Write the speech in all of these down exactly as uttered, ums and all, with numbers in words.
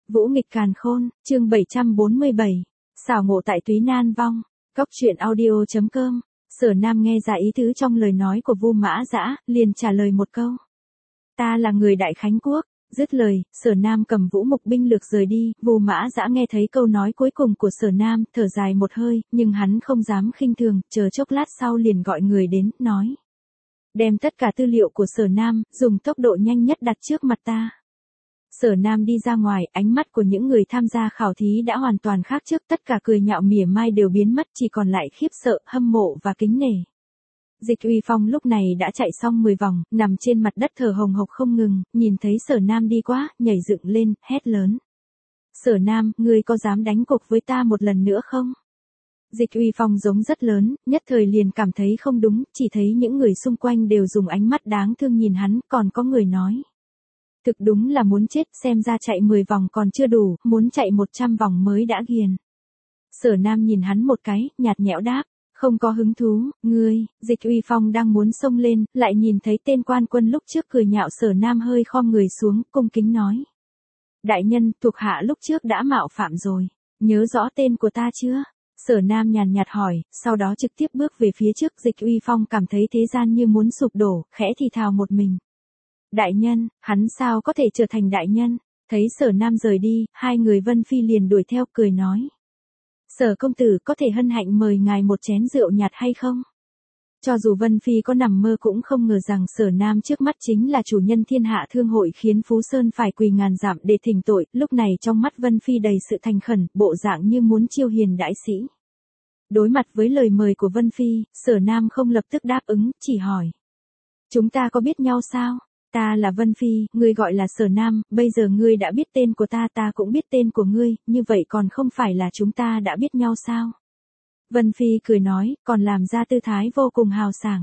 Vũ nghịch càn khôn, chương bảy trăm bốn mươi bảy. Xảo ngộ tại túy nan vong. Cóc truyện audio chấm com. Sở Nam nghe ra ý tứ trong lời nói của Vu Mã Dã, liền trả lời một câu. Ta là người Đại Khánh Quốc. Dứt lời, Sở Nam cầm vũ mục binh lược rời đi. Vu Mã Dã nghe thấy câu nói cuối cùng của Sở Nam, thở dài một hơi, nhưng hắn không dám khinh thường, chờ chốc lát sau liền gọi người đến, nói. Đem tất cả tư liệu của Sở Nam, dùng tốc độ nhanh nhất đặt trước mặt ta. Sở Nam đi ra ngoài, ánh mắt của những người tham gia khảo thí đã hoàn toàn khác trước, tất cả cười nhạo mỉa mai đều biến mất, chỉ còn lại khiếp sợ, hâm mộ và kính nể. Dịch Uy Phong lúc này đã chạy xong mười vòng, nằm trên mặt đất thở hồng hộc không ngừng, nhìn thấy Sở Nam đi qua, nhảy dựng lên, hét lớn. Sở Nam, ngươi có dám đánh cuộc với ta một lần nữa không? Dịch Uy Phong giống rất lớn, nhất thời liền cảm thấy không đúng, chỉ thấy những người xung quanh đều dùng ánh mắt đáng thương nhìn hắn, còn có người nói. Thực đúng là muốn chết, xem ra chạy mười vòng còn chưa đủ, muốn chạy một trăm vòng mới đã ghiền. Sở Nam nhìn hắn một cái, nhạt nhẽo đáp, không có hứng thú, ngươi. Dịch Uy Phong đang muốn xông lên, lại nhìn thấy tên quan quân lúc trước cười nhạo Sở Nam hơi khom người xuống, cung kính nói. Đại nhân, thuộc hạ lúc trước đã mạo phạm rồi, nhớ rõ tên của ta chưa? Sở Nam nhàn nhạt hỏi, sau đó trực tiếp bước về phía trước. Dịch Uy Phong cảm thấy thế gian như muốn sụp đổ, khẽ thì thào một mình. Đại nhân, hắn sao có thể trở thành đại nhân? Thấy Sở Nam rời đi, hai người Vân Phi liền đuổi theo, cười nói. Sở công tử có thể hân hạnh mời ngài một chén rượu nhạt hay không? Cho dù Vân Phi có nằm mơ cũng không ngờ rằng Sở Nam trước mắt chính là chủ nhân thiên hạ thương hội, khiến Phú Sơn phải quỳ ngàn dặm để thỉnh tội. Lúc này trong mắt Vân Phi đầy sự thành khẩn, bộ dạng như muốn chiêu hiền đãi sĩ. Đối mặt với lời mời của Vân Phi, Sở Nam không lập tức đáp ứng, chỉ hỏi. Chúng ta có biết nhau sao? Ta là Vân Phi, ngươi gọi là Sở Nam, bây giờ ngươi đã biết tên của ta, ta cũng biết tên của ngươi, như vậy còn không phải là chúng ta đã biết nhau sao? Vân Phi cười nói, còn làm ra tư thái vô cùng hào sảng.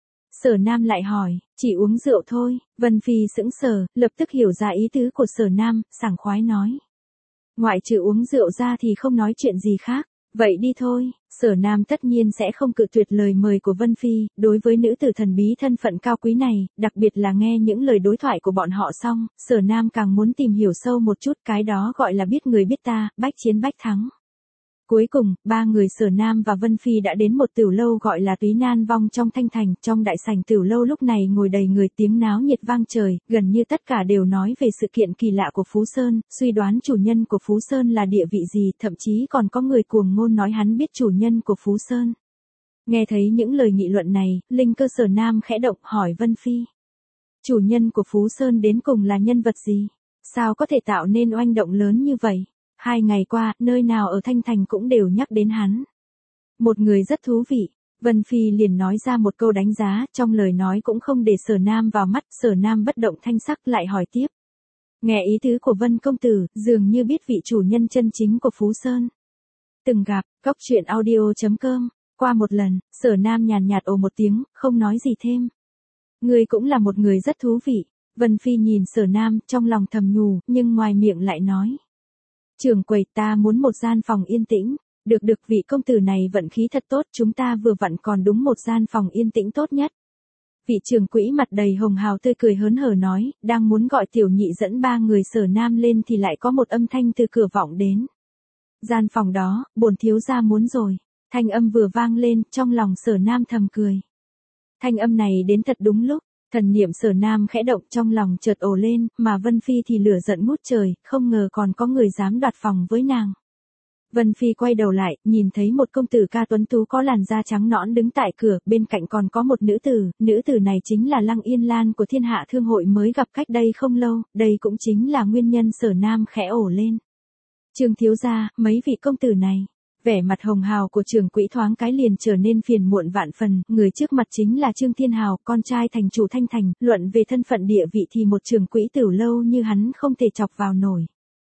Sở Nam lại hỏi, chỉ uống rượu thôi. Vân Phi sững sờ, lập tức hiểu ra ý tứ của Sở Nam, sảng khoái nói. Ngoại trừ uống rượu ra thì không nói chuyện gì khác. Vậy đi thôi. Sở Nam tất nhiên sẽ không cự tuyệt lời mời của Vân Phi, đối với nữ tử thần bí thân phận cao quý này, đặc biệt là nghe những lời đối thoại của bọn họ xong, Sở Nam càng muốn tìm hiểu sâu một chút, cái đó gọi là biết người biết ta, bách chiến bách thắng. Cuối cùng, ba người Sở Nam và Vân Phi đã đến một tiểu lâu gọi là Túy Nan Vong trong Thanh Thành. Trong đại sảnh tiểu lâu lúc này ngồi đầy người, tiếng náo nhiệt vang trời, gần như tất cả đều nói về sự kiện kỳ lạ của Phú Sơn, suy đoán chủ nhân của Phú Sơn là địa vị gì, thậm chí còn có người cuồng ngôn nói hắn biết chủ nhân của Phú Sơn. Nghe thấy những lời nghị luận này, linh cơ Sở Nam khẽ động, hỏi Vân Phi. Chủ nhân của Phú Sơn đến cùng là nhân vật gì? Sao có thể tạo nên oanh động lớn như vậy? Hai ngày qua, nơi nào ở Thanh Thành cũng đều nhắc đến hắn. Một người rất thú vị. Vân Phi liền nói ra một câu đánh giá, trong lời nói cũng không để Sở Nam vào mắt. Sở Nam bất động thanh sắc, lại hỏi tiếp. Nghe ý tứ của Vân công tử, dường như biết vị chủ nhân chân chính của Phú Sơn. Từng gặp, cóc truyện audio chấm com. Qua một lần, Sở Nam nhàn nhạt ồ một tiếng, không nói gì thêm. Người cũng là một người rất thú vị. Vân Phi nhìn Sở Nam, trong lòng thầm nhủ, nhưng ngoài miệng lại nói. Trưởng quầy, ta muốn một gian phòng yên tĩnh. Được được, vị công tử này vận khí thật tốt, chúng ta vừa vặn còn đúng một gian phòng yên tĩnh tốt nhất. Vị trưởng quỹ mặt đầy hồng hào tươi cười hớn hở nói, đang muốn gọi tiểu nhị dẫn ba người Sở Nam lên thì lại có một âm thanh từ cửa vọng đến. Gian phòng đó, bổn thiếu gia muốn rồi. Thanh âm vừa vang lên, trong lòng Sở Nam thầm cười. Thanh âm này đến thật đúng lúc. Thần niệm Sở Nam khẽ động, trong lòng chợt ồ lên, mà Vân Phi thì lửa giận ngút trời, không ngờ còn có người dám đoạt phòng với nàng. Vân Phi quay đầu lại, nhìn thấy một công tử ca tuấn tú có làn da trắng nõn đứng tại cửa, bên cạnh còn có một nữ tử, nữ tử này chính là Lăng Yên Lan của Thiên Hạ Thương hội mới gặp cách đây không lâu, đây cũng chính là nguyên nhân Sở Nam khẽ ồ lên. Trương thiếu gia, mấy vị công tử này. Vẻ mặt hồng hào của trưởng quỹ thoáng cái liền trở nên phiền muộn vạn phần, người trước mặt chính là Trương Thiên Hào, con trai thành chủ Thanh Thành, luận về thân phận địa vị thì một trưởng quỹ tiểu lâu như hắn không thể chọc vào nổi.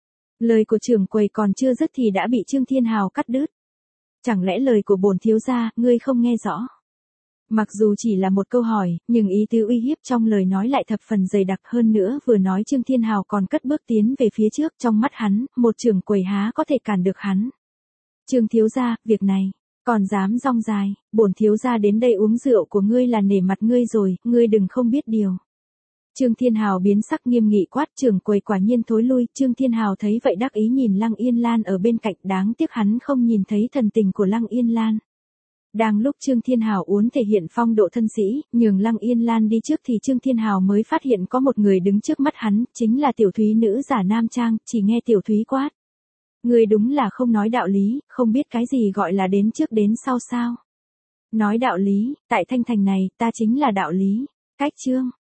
Lời của trưởng quầy còn chưa dứt thì đã bị Trương Thiên Hào cắt đứt. Chẳng lẽ lời của bổn thiếu gia, ngươi không nghe rõ? Mặc dù chỉ là một câu hỏi, nhưng ý tứ uy hiếp trong lời nói lại thập phần dày đặc hơn nữa, vừa nói Trương Thiên Hào còn cất bước tiến về phía trước, trong mắt hắn, một trưởng quầy há có thể cản được hắn. Trương thiếu gia, việc này, còn dám rong dài, bổn thiếu gia đến đây uống rượu của ngươi là nể mặt ngươi rồi, ngươi đừng không biết điều. Trương Thiên Hào biến sắc nghiêm nghị quát, trưởng quầy quả nhiên thối lui. Trương Thiên Hào thấy vậy đắc ý nhìn Lăng Yên Lan ở bên cạnh, đáng tiếc hắn không nhìn thấy thần tình của Lăng Yên Lan. Đang lúc Trương Thiên Hào uốn thể hiện phong độ thân sĩ, nhường Lăng Yên Lan đi trước thì Trương Thiên Hào mới phát hiện có một người đứng trước mắt hắn, chính là tiểu thúy nữ giả nam trang, chỉ nghe tiểu thúy quát. Người đúng là không nói đạo lý, không biết cái gì gọi là đến trước đến sau sao. Nói đạo lý, tại Thanh Thành này, ta chính là đạo lý. Cách chương.